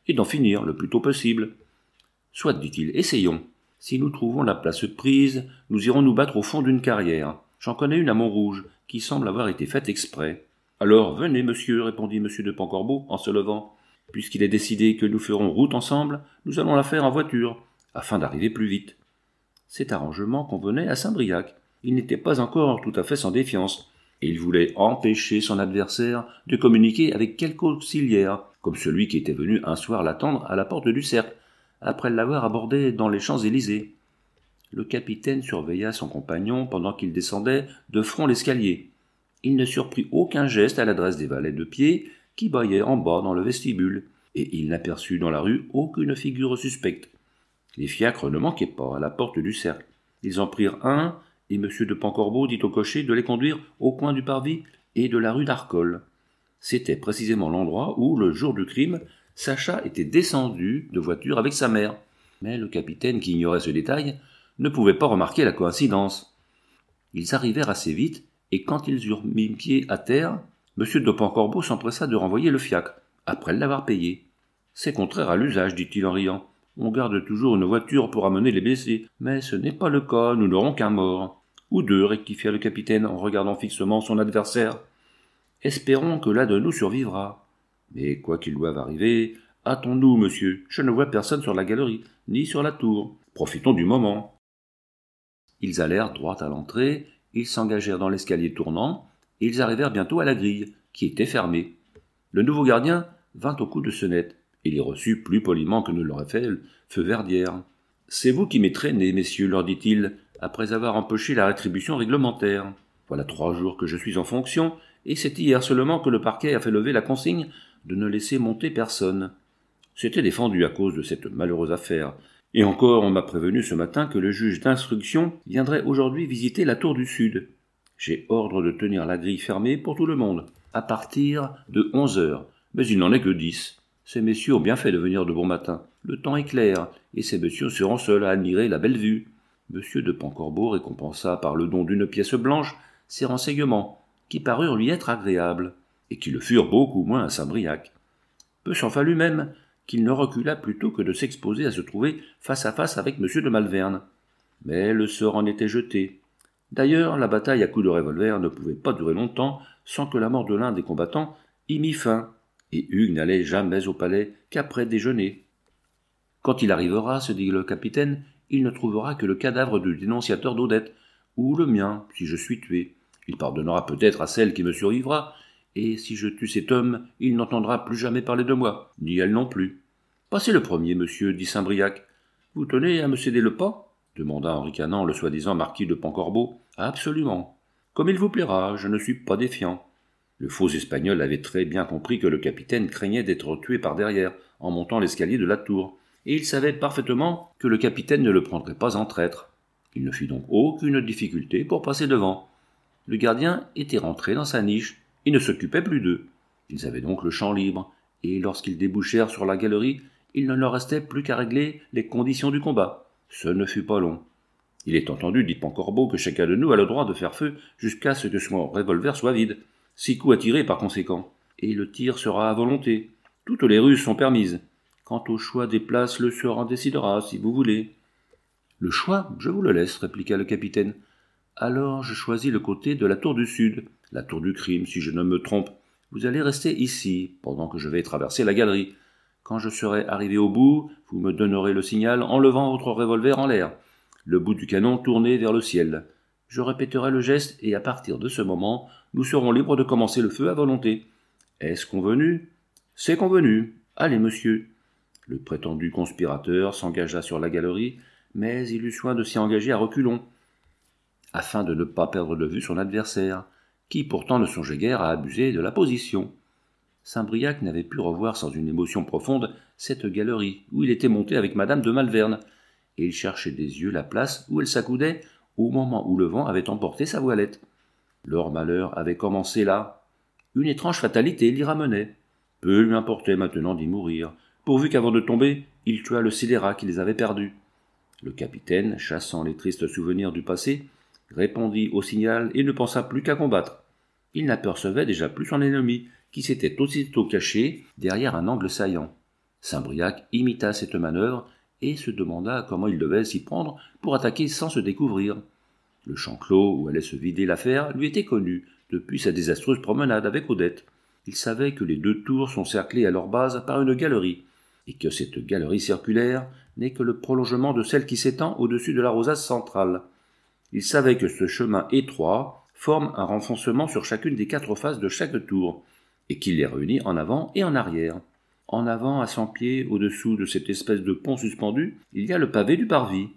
et d'en finir le plus tôt possible. Soit, dit-il, essayons. Si nous trouvons la place prise, nous irons nous battre au fond d'une carrière. J'en connais une à Montrouge, qui semble avoir été faite exprès. Alors, venez, monsieur, répondit M. de Pancorbeau, en se levant. Puisqu'il est décidé que nous ferons route ensemble, nous allons la faire en voiture, afin d'arriver plus vite. Cet arrangement convenait à Saint-Briac. Il n'était pas encore tout à fait sans défiance, et il voulait empêcher son adversaire de communiquer avec quelque auxiliaire, comme celui qui était venu un soir l'attendre à la porte du cercle, après l'avoir abordé dans les Champs-Élysées. Le capitaine surveilla son compagnon pendant qu'il descendait de front l'escalier. Il ne surprit aucun geste à l'adresse des valets de pied qui bâillaient en bas dans le vestibule, et il n'aperçut dans la rue aucune figure suspecte. Les fiacres ne manquaient pas à la porte du cercle. Ils en prirent un, et M. de Pancorbeau dit au cocher de les conduire au coin du parvis et de la rue d'Arcole. C'était précisément l'endroit où, le jour du crime, Sacha était descendu de voiture avec sa mère. Mais le capitaine, qui ignorait ce détail, ne pouvait pas remarquer la coïncidence. Ils arrivèrent assez vite, et quand ils eurent mis pied à terre, M. de Pancorbeau s'empressa de renvoyer le fiacre, après l'avoir payé. « C'est contraire à l'usage, dit-il en riant. On garde toujours une voiture pour amener les blessés, mais ce n'est pas le cas, nous n'aurons qu'un mort. » « Ou deux, rectifia le capitaine en regardant fixement son adversaire. « Espérons que l'un de nous survivra. Mais quoi qu'il doive arriver, hâtons-nous, monsieur. Je ne vois personne sur la galerie, ni sur la tour. Profitons du moment. » Ils allèrent droit à l'entrée, ils s'engagèrent dans l'escalier tournant, et ils arrivèrent bientôt à la grille, qui était fermée. Le nouveau gardien vint au coup de sonnette, et les reçut plus poliment que ne l'aurait fait le feu Verdière. « C'est vous qui m'étreignez, messieurs, leur dit-il, après avoir empoché la rétribution réglementaire. Voilà 3 jours que je suis en fonction, et c'est hier seulement que le parquet a fait lever la consigne de ne laisser monter personne. C'était défendu à cause de cette malheureuse affaire, et encore on m'a prévenu ce matin que le juge d'instruction viendrait aujourd'hui visiter la tour du Sud. J'ai ordre de tenir la grille fermée pour tout le monde, à partir de 11 heures, mais il n'en est que 10. Ces messieurs ont bien fait de venir de bon matin. Le temps est clair, et ces messieurs seront seuls à admirer la belle vue. » M. de Pancorbeau récompensa par le don d'une pièce blanche ses renseignements, qui parurent lui être agréables, et qui le furent beaucoup moins à Saint-Briac. Peu s'en fallut même qu'il ne recula plutôt que de s'exposer à se trouver face à face avec M. de Malvern. Mais le sort en était jeté. D'ailleurs, la bataille à coups de revolver ne pouvait pas durer longtemps sans que la mort de l'un des combattants y mît fin, et Hugues n'allait jamais au palais qu'après déjeuner. « Quand il arrivera, se dit le capitaine, il ne trouvera que le cadavre du dénonciateur d'Odette, ou le mien, si je suis tué. Il pardonnera peut-être à celle qui me survivra, et si je tue cet homme, il n'entendra plus jamais parler de moi, ni elle non plus. Passez le premier, monsieur, dit Saint-Briac. Vous tenez à me céder le pas ? Demanda en ricanant le soi-disant marquis de Pancorbeau. Absolument. Comme il vous plaira, je ne suis pas défiant. Le faux espagnol avait très bien compris que le capitaine craignait d'être tué par derrière, en montant l'escalier de la tour, et il savait parfaitement que le capitaine ne le prendrait pas en traître. Il ne fit donc aucune difficulté pour passer devant. Le gardien était rentré dans sa niche et ne s'occupait plus d'eux. Ils avaient donc le champ libre, et lorsqu'ils débouchèrent sur la galerie, il ne leur restait plus qu'à régler les conditions du combat. Ce ne fut pas long. Il est entendu, dit Pancorbeau, que chacun de nous a le droit de faire feu jusqu'à ce que son revolver soit vide. 6 coups à tirer par conséquent, et le tir sera à volonté. Toutes les ruses sont permises. Quant au choix des places, le sort en décidera, si vous voulez. « Le choix, je vous le laisse, répliqua le capitaine. Alors je choisis le côté de la tour du Sud, la tour du crime, si je ne me trompe. Vous allez rester ici, pendant que je vais traverser la galerie. Quand je serai arrivé au bout, vous me donnerez le signal en levant votre revolver en l'air, le bout du canon tourné vers le ciel. Je répéterai le geste, et à partir de ce moment, nous serons libres de commencer le feu à volonté. Est-ce convenu ? C'est convenu. Allez, monsieur. » Le prétendu conspirateur s'engagea sur la galerie, mais il eut soin de s'y engager à reculons, afin de ne pas perdre de vue son adversaire, qui pourtant ne songeait guère à abuser de la position. Saint-Briac n'avait pu revoir sans une émotion profonde cette galerie où il était monté avec madame de Malvern, et il cherchait des yeux la place où elle s'accoudait au moment où le vent avait emporté sa voilette. Leur malheur avait commencé là. Une étrange fatalité l'y ramenait. Peu lui importait maintenant d'y mourir, pourvu qu'avant de tomber, il tuât le scélérat qui les avait perdus. Le capitaine, chassant les tristes souvenirs du passé, répondit au signal et ne pensa plus qu'à combattre. Il n'apercevait déjà plus son ennemi, qui s'était aussitôt caché derrière un angle saillant. Saint-Briac imita cette manœuvre et se demanda comment il devait s'y prendre pour attaquer sans se découvrir. Le champ clos où allait se vider l'affaire lui était connu depuis sa désastreuse promenade avec Odette. Il savait que les 2 tours sont cerclées à leur base par une galerie, et que cette galerie circulaire n'est que le prolongement de celle qui s'étend au-dessus de la rosace centrale. Il savait que ce chemin étroit forme un renfoncement sur chacune des 4 faces de chaque tour, et qu'il les réunit en avant et en arrière. En avant, à 100 pieds, au-dessous de cette espèce de pont suspendu, il y a le pavé du parvis.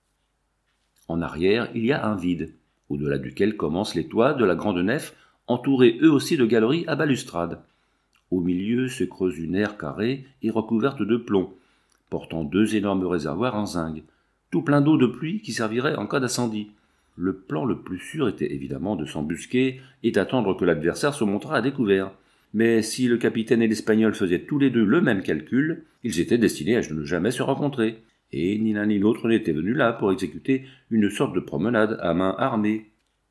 En arrière, il y a un vide, au-delà duquel commencent les toits de la grande nef, entourés eux aussi de galeries à balustrade. Au milieu se creuse une aire carrée et recouverte de plomb, portant 2 énormes réservoirs en zinc, tout plein d'eau de pluie qui servirait en cas d'incendie. Le plan le plus sûr était évidemment de s'embusquer et d'attendre que l'adversaire se montrât à découvert. Mais si le capitaine et l'Espagnol faisaient tous les 2 le même calcul, ils étaient destinés à ne jamais se rencontrer, et ni l'un ni l'autre n'était venu là pour exécuter une sorte de promenade à main armée.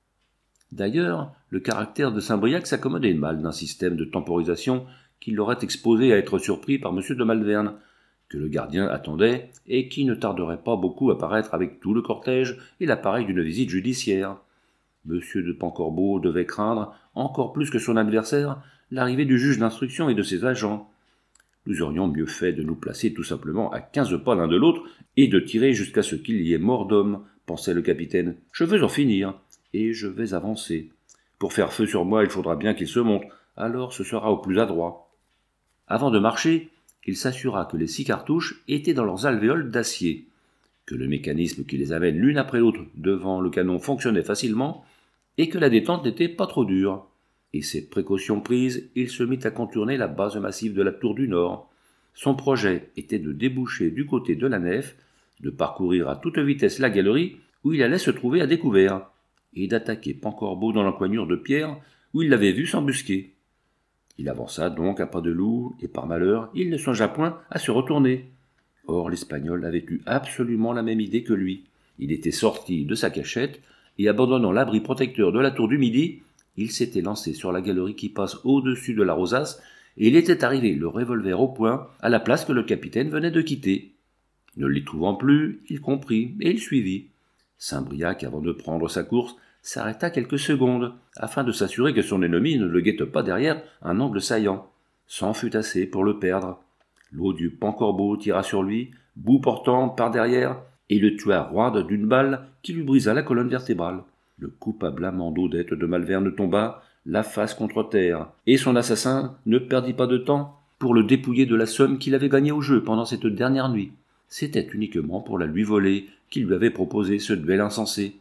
D'ailleurs, le caractère de Saint-Briac s'accommodait mal d'un système de temporisation qui l'aurait exposé à être surpris par M. de Malvern, que le gardien attendait et qui ne tarderait pas beaucoup à paraître avec tout le cortège et l'appareil d'une visite judiciaire. M. de Pancorbeau devait craindre, encore plus que son adversaire, l'arrivée du juge d'instruction et de ses agents. Nous aurions mieux fait de nous placer tout simplement à 15 pas l'un de l'autre et de tirer jusqu'à ce qu'il y ait mort d'homme, pensait le capitaine. Je veux en finir, et je vais avancer. Pour faire feu sur moi, il faudra bien qu'il se monte, alors ce sera au plus adroit. Avant de marcher, il s'assura que les 6 cartouches étaient dans leurs alvéoles d'acier, que le mécanisme qui les amène l'une après l'autre devant le canon fonctionnait facilement, et que la détente n'était pas trop dure. Et ces précautions prises, il se mit à contourner la base massive de la tour du Nord. Son projet était de déboucher du côté de la nef, de parcourir à toute vitesse la galerie où il allait se trouver à découvert, et d'attaquer Pancorbeau dans l'encoignure de pierre où il l'avait vu s'embusquer. Il avança donc à pas de loup, et par malheur, il ne songea point à se retourner. Or l'Espagnol avait eu absolument la même idée que lui. Il était sorti de sa cachette, et abandonnant l'abri protecteur de la tour du Midi, il s'était lancé sur la galerie qui passe au-dessus de la rosace, et il était arrivé, le revolver au poing, à la place que le capitaine venait de quitter. Ne l'y trouvant plus, il comprit, et il suivit. Saint-Briac, avant de prendre sa course, s'arrêta quelques secondes, afin de s'assurer que son ennemi ne le guette pas derrière un angle saillant. C'en fut assez pour le perdre. L'odieux Pancorbeau tira sur lui, bout portant par derrière, et le tua roide d'une balle qui lui brisa la colonne vertébrale. Le coupable amant d'Odette de Malvern tomba, la face contre terre, et son assassin ne perdit pas de temps pour le dépouiller de la somme qu'il avait gagnée au jeu pendant cette dernière nuit. C'était uniquement pour la lui voler qu'il lui avait proposé ce duel insensé.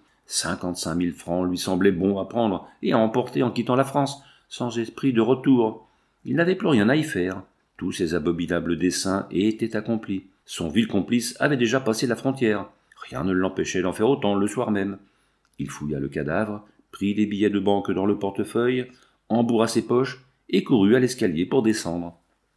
55 000 francs lui semblaient bons à prendre et à emporter en quittant la France, sans esprit de retour. Il n'avait plus rien à y faire. Tous ses abominables desseins étaient accomplis. Son vil complice avait déjà passé la frontière. Rien ne l'empêchait d'en faire autant le soir même. Il fouilla le cadavre, prit les billets de banque dans le portefeuille, embourra ses poches et courut à l'escalier pour descendre.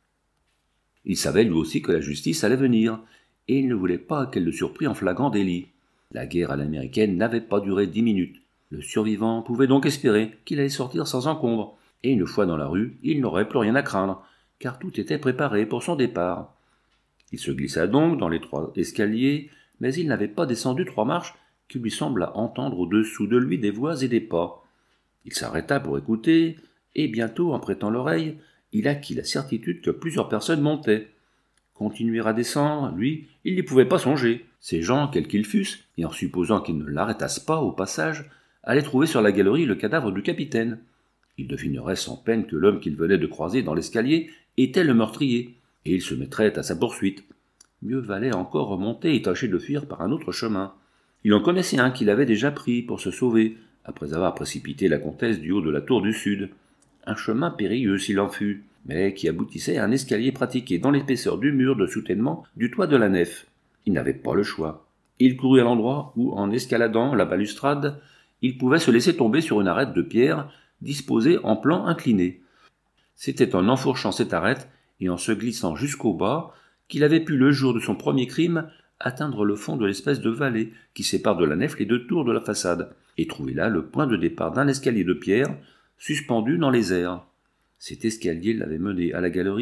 Il savait lui aussi que la justice allait venir, et il ne voulait pas qu'elle le surprît en flagrant délit. La guerre à l'américaine n'avait pas duré 10 minutes. Le survivant pouvait donc espérer qu'il allait sortir sans encombre, et une fois dans la rue, il n'aurait plus rien à craindre, car tout était préparé pour son départ. Il se glissa donc dans les 3 escaliers, mais il n'avait pas descendu 3 marches qu'il lui sembla entendre au-dessous de lui des voix et des pas. Il s'arrêta pour écouter, et bientôt, en prêtant l'oreille, il acquit la certitude que plusieurs personnes montaient. Continuer à descendre, lui, il n'y pouvait pas songer. Ces gens, quels qu'ils fussent, et en supposant qu'ils ne l'arrêtassent pas au passage, allaient trouver sur la galerie le cadavre du capitaine. Il devinerait sans peine que l'homme qu'il venait de croiser dans l'escalier était le meurtrier, et il se mettrait à sa poursuite. Mieux valait encore remonter et tâcher de fuir par un autre chemin. Il en connaissait un qu'il avait déjà pris pour se sauver, après avoir précipité la comtesse du haut de la tour du sud. Un chemin périlleux s'il en fut, mais qui aboutissait à un escalier pratiqué dans l'épaisseur du mur de soutènement du toit de la nef. Il n'avait pas le choix. Il courut à l'endroit où, en escaladant la balustrade, il pouvait se laisser tomber sur une arête de pierre disposée en plan incliné. C'était en enfourchant cette arête et en se glissant jusqu'au bas qu'il avait pu, le jour de son premier crime, atteindre le fond de l'espèce de vallée qui sépare de la nef les 2 tours de la façade, et trouver là le point de départ d'un escalier de pierre suspendu dans les airs. Cet escalier l'avait mené à la galerie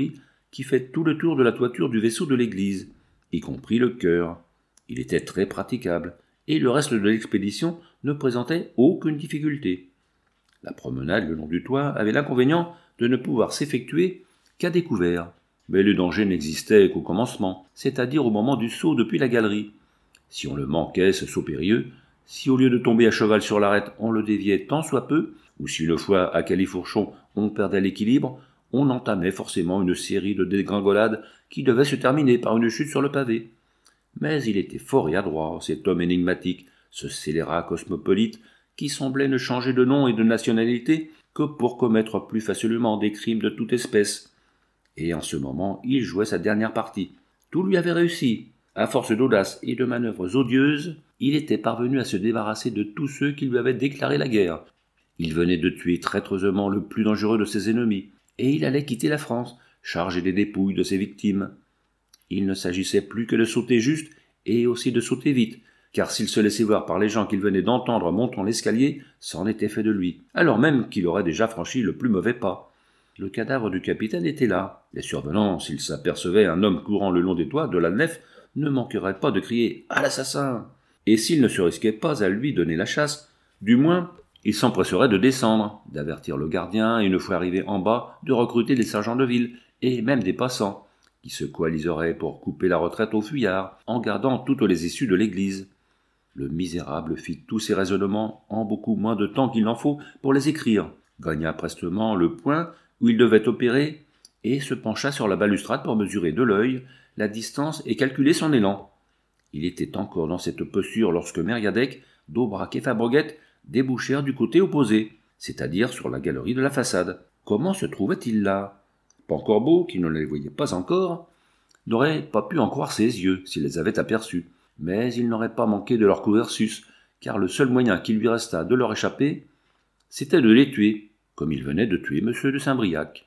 qui fait tout le tour de la toiture du vaisseau de l'église, y compris le chœur. Il était très praticable, et le reste de l'expédition ne présentait aucune difficulté. La promenade le long du toit avait l'inconvénient de ne pouvoir s'effectuer qu'à découvert, mais le danger n'existait qu'au commencement, c'est-à-dire au moment du saut depuis la galerie. Si on le manquait, ce saut périlleux, si au lieu de tomber à cheval sur l'arête, on le déviait tant soit peu, ou si une fois à califourchon on perdait l'équilibre, on entamait forcément une série de dégringolades qui devait se terminer par une chute sur le pavé. Mais il était fort et adroit, cet homme énigmatique, ce scélérat cosmopolite, qui semblait ne changer de nom et de nationalité que pour commettre plus facilement des crimes de toute espèce. Et en ce moment, il jouait sa dernière partie. Tout lui avait réussi. À force d'audace et de manœuvres odieuses, il était parvenu à se débarrasser de tous ceux qui lui avaient déclaré la guerre. Il venait de tuer traîtreusement le plus dangereux de ses ennemis, et il allait quitter la France, chargé des dépouilles de ses victimes. Il ne s'agissait plus que de sauter juste, et aussi de sauter vite, car s'il se laissait voir par les gens qu'il venait d'entendre montant l'escalier, c'en était fait de lui, alors même qu'il aurait déjà franchi le plus mauvais pas. Le cadavre du capitaine était là. Les survenants, s'ils s'apercevaient un homme courant le long des toits de la nef, ne manqueraient pas de crier « À l'assassin !» Et s'ils ne se risquaient pas à lui donner la chasse, du moins, ils s'empresseraient de descendre, d'avertir le gardien et une fois arrivés en bas, de recruter des sergents de ville, et même des passants, qui se coaliseraient pour couper la retraite aux fuyards, en gardant toutes les issues de l'église. Le misérable fit tous ses raisonnements en beaucoup moins de temps qu'il n'en faut pour les écrire, gagna prestement le point où il devait opérer, et se pencha sur la balustrade pour mesurer de l'œil la distance et calculer son élan. Il était encore dans cette posture lorsque Mériadec, d'Aubrac et Fabreguette débouchèrent du côté opposé, c'est-à-dire sur la galerie de la façade. Comment se trouvait-il là ? Pancorbeau, qui ne les voyait pas encore, n'aurait pas pu en croire ses yeux s'il les avait aperçus, mais il n'aurait pas manqué de leur courir sus, car le seul moyen qu'il lui restât de leur échapper, c'était de les tuer, comme il venait de tuer M. de Saint-Briac.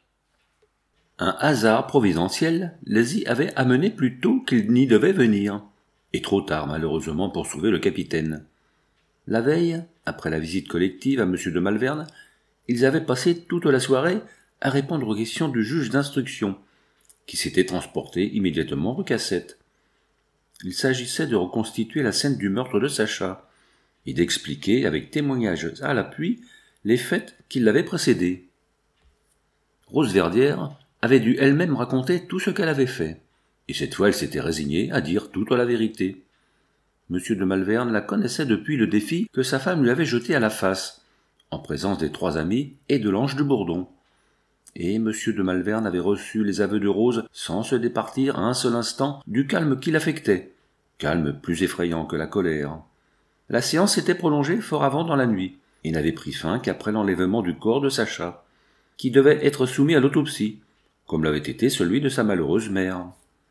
Un hasard providentiel les y avait amenés plus tôt qu'ils n'y devaient venir, et trop tard malheureusement pour sauver le capitaine. La veille, après la visite collective à M. de Malvern, ils avaient passé toute la soirée à répondre aux questions du juge d'instruction, qui s'était transporté immédiatement rue Cassette. Il s'agissait de reconstituer la scène du meurtre de Sacha, et d'expliquer, avec témoignages à l'appui, les faits qui l'avaient précédé. Rose Verdière avait dû elle-même raconter tout ce qu'elle avait fait, et cette fois elle s'était résignée à dire toute la vérité. M. de Malvern la connaissait depuis le défi que sa femme lui avait jeté à la face, en présence des 3 amis et de l'ange de Bourdon. Et M. de Malvern avait reçu les aveux de Rose sans se départir un seul instant du calme qui l'affectait, calme plus effrayant que la colère. La séance s'était prolongée fort avant dans la nuit, et n'avait pris fin qu'après l'enlèvement du corps de Sacha, qui devait être soumis à l'autopsie, comme l'avait été celui de sa malheureuse mère.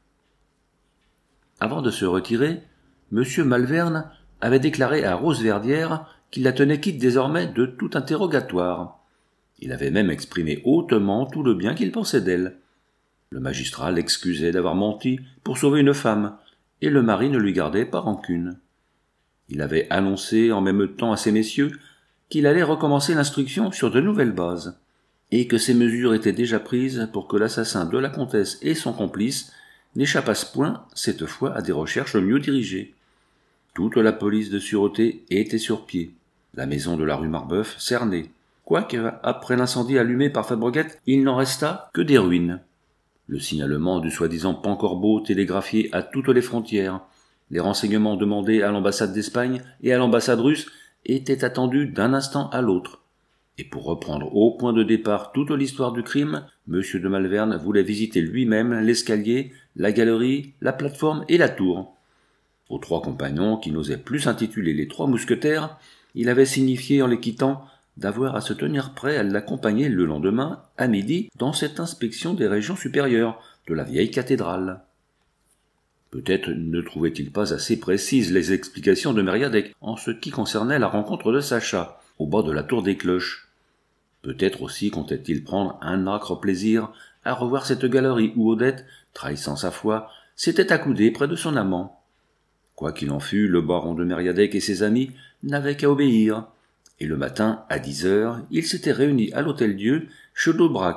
Avant de se retirer, M. Malvern avait déclaré à Rose Verdière qu'il la tenait quitte désormais de tout interrogatoire. Il avait même exprimé hautement tout le bien qu'il pensait d'elle. Le magistrat l'excusait d'avoir menti pour sauver une femme, et le mari ne lui gardait pas rancune. Il avait annoncé en même temps à ces messieurs qu'il allait recommencer l'instruction sur de nouvelles bases, et que ces mesures étaient déjà prises pour que l'assassin de la comtesse et son complice n'échappassent point, cette fois, à des recherches mieux dirigées. Toute la police de sûreté était sur pied, la maison de la rue Marbeuf cernée, quoique, après l'incendie allumé par Fabreguette, il n'en resta que des ruines. Le signalement du soi-disant Pancorbeau télégraphié à toutes les frontières, les renseignements demandés à l'ambassade d'Espagne et à l'ambassade russe étaient attendus d'un instant à l'autre. Et pour reprendre au point de départ toute l'histoire du crime, M. de Malvern voulait visiter lui-même l'escalier, la galerie, la plateforme et la tour. Aux 3 compagnons, qui n'osaient plus s'intituler les 3 mousquetaires, il avait signifié en les quittant d'avoir à se tenir prêt à l'accompagner le lendemain, à midi, dans cette inspection des régions supérieures de la vieille cathédrale. Peut-être ne trouvait-il pas assez précises les explications de Mériadec en ce qui concernait la rencontre de Sacha, au bas de la tour des cloches. Peut-être aussi comptait-il prendre un âcre plaisir à revoir cette galerie où Odette, trahissant sa foi, s'était accoudée près de son amant. Quoi qu'il en fût, le baron de Mériadec et ses amis n'avaient qu'à obéir, et le matin, à 10 heures, ils s'étaient réunis à l'Hôtel-Dieu, chez d'Aubrac,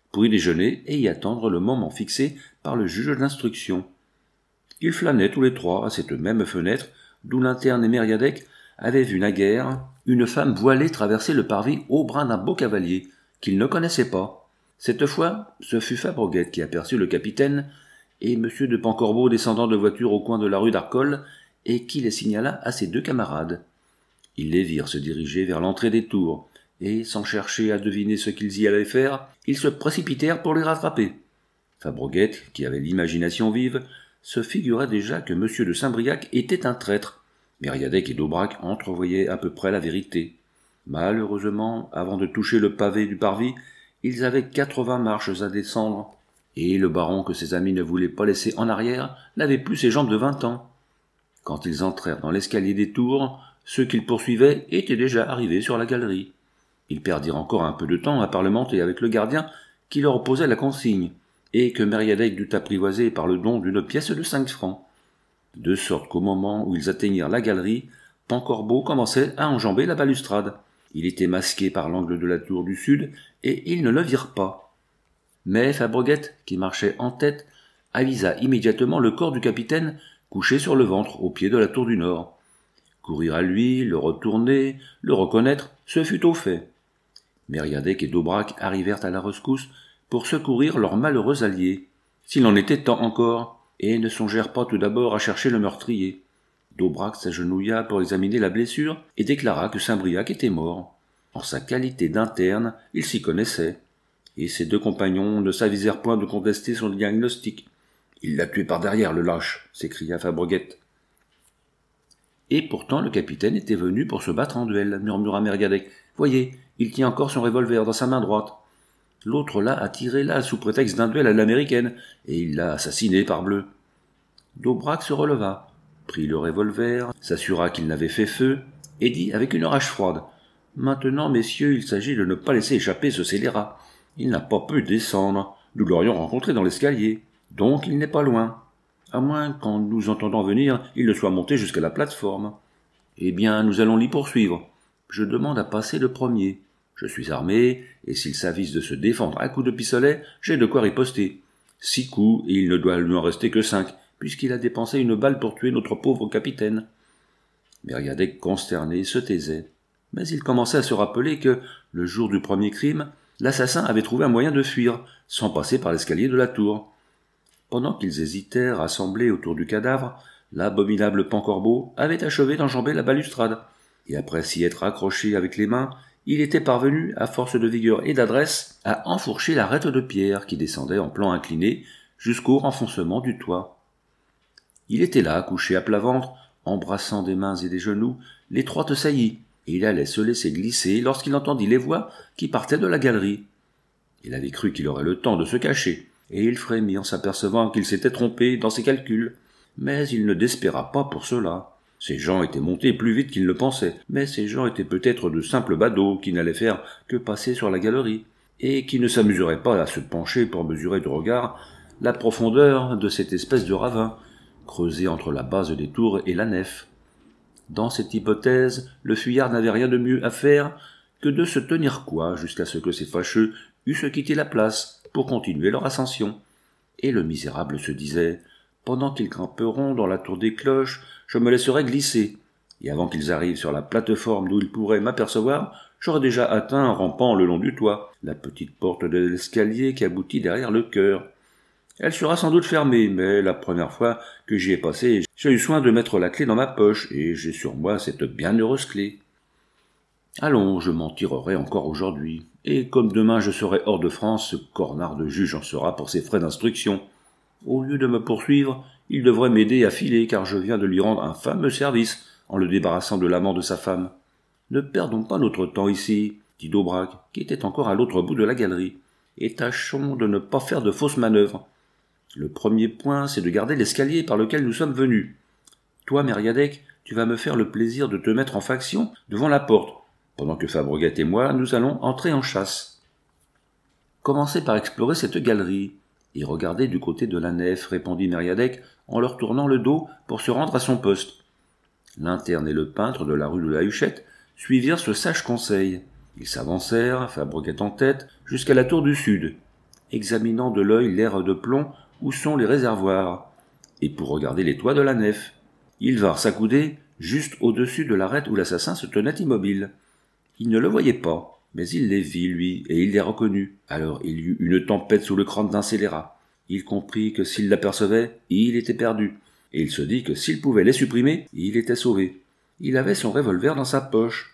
pour y déjeuner et y attendre le moment fixé par le juge d'instruction. Ils flânaient tous les trois à cette même fenêtre, d'où l'interne et Mériadec avaient vu naguère une femme voilée traverser le parvis au bras d'un beau cavalier, qu'ils ne connaissaient pas. Cette fois, ce fut Fabreguette qui aperçut le capitaine et M. de Pancorbeau descendant de voiture au coin de la rue d'Arcole, et qui les signala à ses deux camarades. Ils les virent se diriger vers l'entrée des tours, et, sans chercher à deviner ce qu'ils y allaient faire, ils se précipitèrent pour les rattraper. Fabreguette, qui avait l'imagination vive, se figurait déjà que M. de Saint-Briac était un traître. Mériadec et d'Aubrac entrevoyaient à peu près la vérité. Malheureusement, avant de toucher le pavé du parvis, ils avaient 80 marches à descendre, et le baron que ses amis ne voulaient pas laisser en arrière n'avait plus ses jambes de 20 ans. Quand ils entrèrent dans l'escalier des tours, ceux qu'ils poursuivaient étaient déjà arrivés sur la galerie. Ils perdirent encore un peu de temps à parlementer avec le gardien qui leur opposait la consigne, et que Mériadec dut apprivoiser par le don d'une pièce de 5 francs. De sorte qu'au moment où ils atteignirent la galerie, Pancorbeau commençait à enjamber la balustrade. Il était masqué par l'angle de la tour du sud, et ils ne le virent pas. Mais Fabreguette, qui marchait en tête, avisa immédiatement le corps du capitaine couché sur le ventre au pied de la tour du nord. Courir à lui, le retourner, le reconnaître, ce fut au fait. Mériadec et d'Aubrac arrivèrent à la rescousse pour secourir leurs malheureux alliés, s'il en était temps encore, et ne songèrent pas tout d'abord à chercher le meurtrier. D'Aubrac s'agenouilla pour examiner la blessure et déclara que Saint-Briac était mort. En sa qualité d'interne, il s'y connaissait, et ses deux compagnons ne s'avisèrent point de contester son diagnostic. « Il l'a tué par derrière, le lâche !» s'écria Fabreguette. « Et pourtant le capitaine était venu pour se battre en duel, » murmura Mériadec. « Voyez, il tient encore son revolver dans sa main droite. L'autre là a tiré là sous prétexte d'un duel à l'américaine, et il l'a assassiné parbleu. » D'Aubrac se releva, prit le revolver, s'assura qu'il n'avait fait feu, et dit avec une rage froide: « Maintenant, messieurs, il s'agit de ne pas laisser échapper ce scélérat. Il n'a pas pu descendre, nous l'aurions rencontré dans l'escalier, donc il n'est pas loin. À moins qu'en nous entendant venir, il ne soit monté jusqu'à la plateforme. Eh bien, nous allons l'y poursuivre. Je demande à passer le premier. Je suis armé, et s'il s'avise de se défendre à coups de pistolet, j'ai de quoi riposter. 6 coups, et il ne doit lui en rester que 5, puisqu'il a dépensé une balle pour tuer notre pauvre capitaine. » Mériadec, consterné, se taisait. Mais il commençait à se rappeler que, le jour du premier crime, l'assassin avait trouvé un moyen de fuir, sans passer par l'escalier de la tour. Pendant qu'ils hésitèrent, assemblés autour du cadavre, l'abominable Pancorbeau avait achevé d'enjamber la balustrade, et après s'y être accroché avec les mains, il était parvenu, à force de vigueur et d'adresse, à enfourcher l'arête de pierre qui descendait en plan incliné jusqu'au renfoncement du toit. Il était là, couché à plat ventre, embrassant des mains et des genoux l'étroite saillie, et il allait se laisser glisser lorsqu'il entendit les voix qui partaient de la galerie. Il avait cru qu'il aurait le temps de se cacher, et il frémit en s'apercevant qu'il s'était trompé dans ses calculs. Mais il ne désespéra pas pour cela. Ces gens étaient montés plus vite qu'ils ne pensaient, mais ces gens étaient peut-être de simples badauds qui n'allaient faire que passer sur la galerie, et qui ne s'amuseraient pas à se pencher pour mesurer du regard la profondeur de cette espèce de ravin, creusé entre la base des tours et la nef. Dans cette hypothèse, le fuyard n'avait rien de mieux à faire que de se tenir coi jusqu'à ce que ces fâcheux eussent quitté la place pour continuer leur ascension. Et le misérable se disait: « Pendant qu'ils grimperont dans la tour des cloches, je me laisserai glisser, et avant qu'ils arrivent sur la plateforme d'où ils pourraient m'apercevoir, j'aurai déjà atteint, en rampant le long du toit, la petite porte de l'escalier qui aboutit derrière le chœur. Elle sera sans doute fermée, mais la première fois que j'y ai passé, j'ai eu soin de mettre la clé dans ma poche, et j'ai sur moi cette bienheureuse clé. Allons, je m'en tirerai encore aujourd'hui, et comme demain je serai hors de France, ce cornard de juge en sera pour ses frais d'instruction. Au lieu de me poursuivre, il devrait m'aider à filer, car je viens de lui rendre un fameux service en le débarrassant de l'amant de sa femme. Ne perdons pas notre temps ici, dit d'Aubrac, qui était encore à l'autre bout de la galerie, et tâchons de ne pas faire de fausses manœuvres. Le premier point, c'est de garder l'escalier par lequel nous sommes venus. Toi, Mériadec, tu vas me faire le plaisir de te mettre en faction devant la porte, pendant que Fabreguette et moi, nous allons entrer en chasse. Commencez par explorer cette galerie, et regardez du côté de la nef, répondit Mériadec, en leur tournant le dos pour se rendre à son poste. L'interne et le peintre de la rue de la Huchette suivirent ce sage conseil. Ils s'avancèrent, Fabreguette en tête, jusqu'à la tour du sud, examinant de l'œil l'air de plomb où sont les réservoirs, et pour regarder les toits de la nef. Ils vinrent s'accouder juste au-dessus de l'arête où l'assassin se tenait immobile. Il ne le voyait pas, mais il les vit, lui, et il les reconnut. Alors il y eut une tempête sous le crâne d'un scélérat. Il comprit que s'il l'apercevait, il était perdu, et il se dit que s'il pouvait les supprimer, il était sauvé. Il avait son revolver dans sa poche.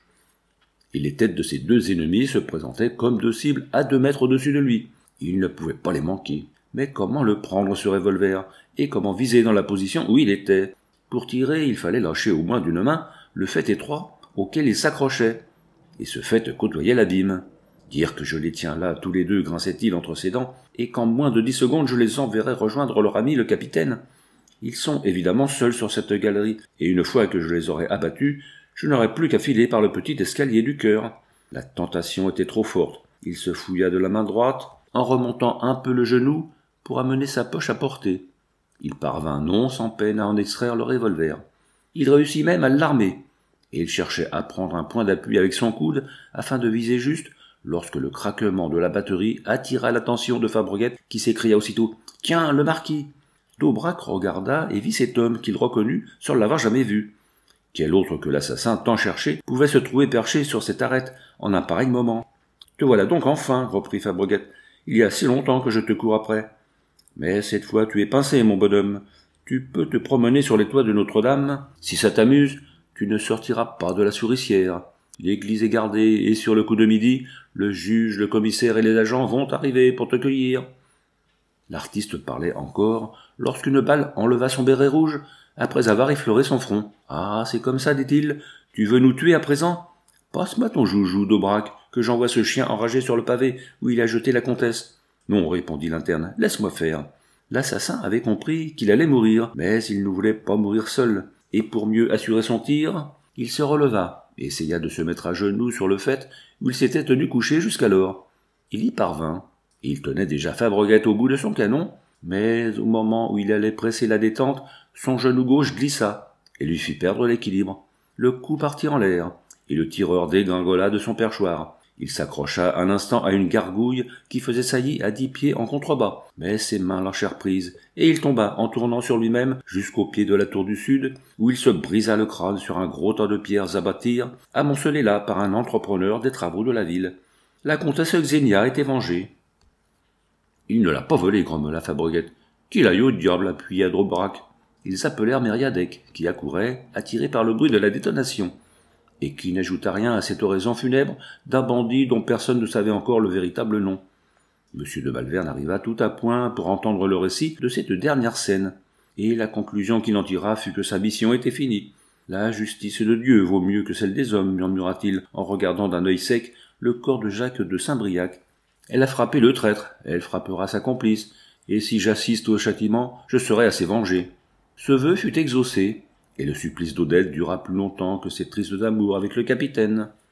Et les têtes de ses deux ennemis se présentaient comme deux cibles à 2 mètres au-dessus de lui. Il ne pouvait pas les manquer. Mais comment le prendre, ce revolver, et comment viser dans la position où il était? Pour tirer, il fallait lâcher au moins d'une main le fait étroit auquel il s'accrochait. Et ce fait côtoyait l'abîme. Dire que je les tiens là, tous les deux, grinçait-il entre ses dents, et qu'en moins de 10 secondes je les enverrai rejoindre leur ami le capitaine. Ils sont évidemment seuls sur cette galerie, et une fois que je les aurai abattus, je n'aurai plus qu'à filer par le petit escalier du cœur. La tentation était trop forte. Il se fouilla de la main droite, en remontant un peu le genou, pour amener sa poche à portée. Il parvint non sans peine à en extraire le revolver. Il réussit même à l'armer, et il cherchait à prendre un point d'appui avec son coude afin de viser juste, lorsque le craquement de la batterie attira l'attention de Fabreguette, qui s'écria aussitôt « Tiens, le marquis !» D'Aubrac regarda et vit cet homme qu'il reconnut sans l'avoir jamais vu. Quel autre que l'assassin tant cherché pouvait se trouver perché sur cette arête en un pareil moment? « Te voilà donc enfin, reprit Fabreguette. Il y a si longtemps que je te cours après. Mais cette fois tu es pincé, mon bonhomme. Tu peux te promener sur les toits de Notre-Dame. Si ça t'amuse, tu ne sortiras pas de la souricière. L'église est gardée, et sur le coup de midi, le juge, le commissaire et les agents vont arriver pour te cueillir. » L'artiste parlait encore, lorsqu'une balle enleva son béret rouge, après avoir effleuré son front. « Ah, c'est comme ça, dit-il. Tu veux nous tuer à présent? Passe-moi ton joujou, d'Aubrac, que j'envoie ce chien enragé sur le pavé où il a jeté la comtesse. » « Non, répondit l'interne, laisse-moi faire. » L'assassin avait compris qu'il allait mourir, mais il ne voulait pas mourir seul, et pour mieux assurer son tir, il se releva, et essaya de se mettre à genoux sur le fait où il s'était tenu couché jusqu'alors. Il y parvint. Il tenait déjà Fabreguette au bout de son canon, mais au moment où il allait presser la détente, son genou gauche glissa, et lui fit perdre l'équilibre. Le coup partit en l'air, et le tireur dégringola de son perchoir. Il s'accrocha un instant à une gargouille qui faisait saillie à 10 pieds en contrebas, mais ses mains lâchèrent prise, et il tomba en tournant sur lui-même jusqu'au pied de la tour du sud, où il se brisa le crâne sur un gros tas de pierres à bâtir, amoncelées là par un entrepreneur des travaux de la ville. La comtesse Xenia était vengée. « Il ne l'a pas volé, grommela Fabreguette. « Qu'il aille au diable, » appuya D'Aubrac. Ils appelèrent Mériadec, qui accourait, attiré par le bruit de la détonation, et qui n'ajouta rien à cette oraison funèbre d'un bandit dont personne ne savait encore le véritable nom. M. de Malvern arriva tout à point pour entendre le récit de cette dernière scène, et la conclusion qu'il en tira fut que sa mission était finie. « La justice de Dieu vaut mieux que celle des hommes, » murmura-t-il, en regardant d'un œil sec le corps de Jacques de Saint-Briac. « Elle a frappé le traître, elle frappera sa complice, et si j'assiste au châtiment, je serai assez vengé. » Ce vœu fut exaucé, et le supplice d'Odette dura plus longtemps que ses tristes amours avec le capitaine.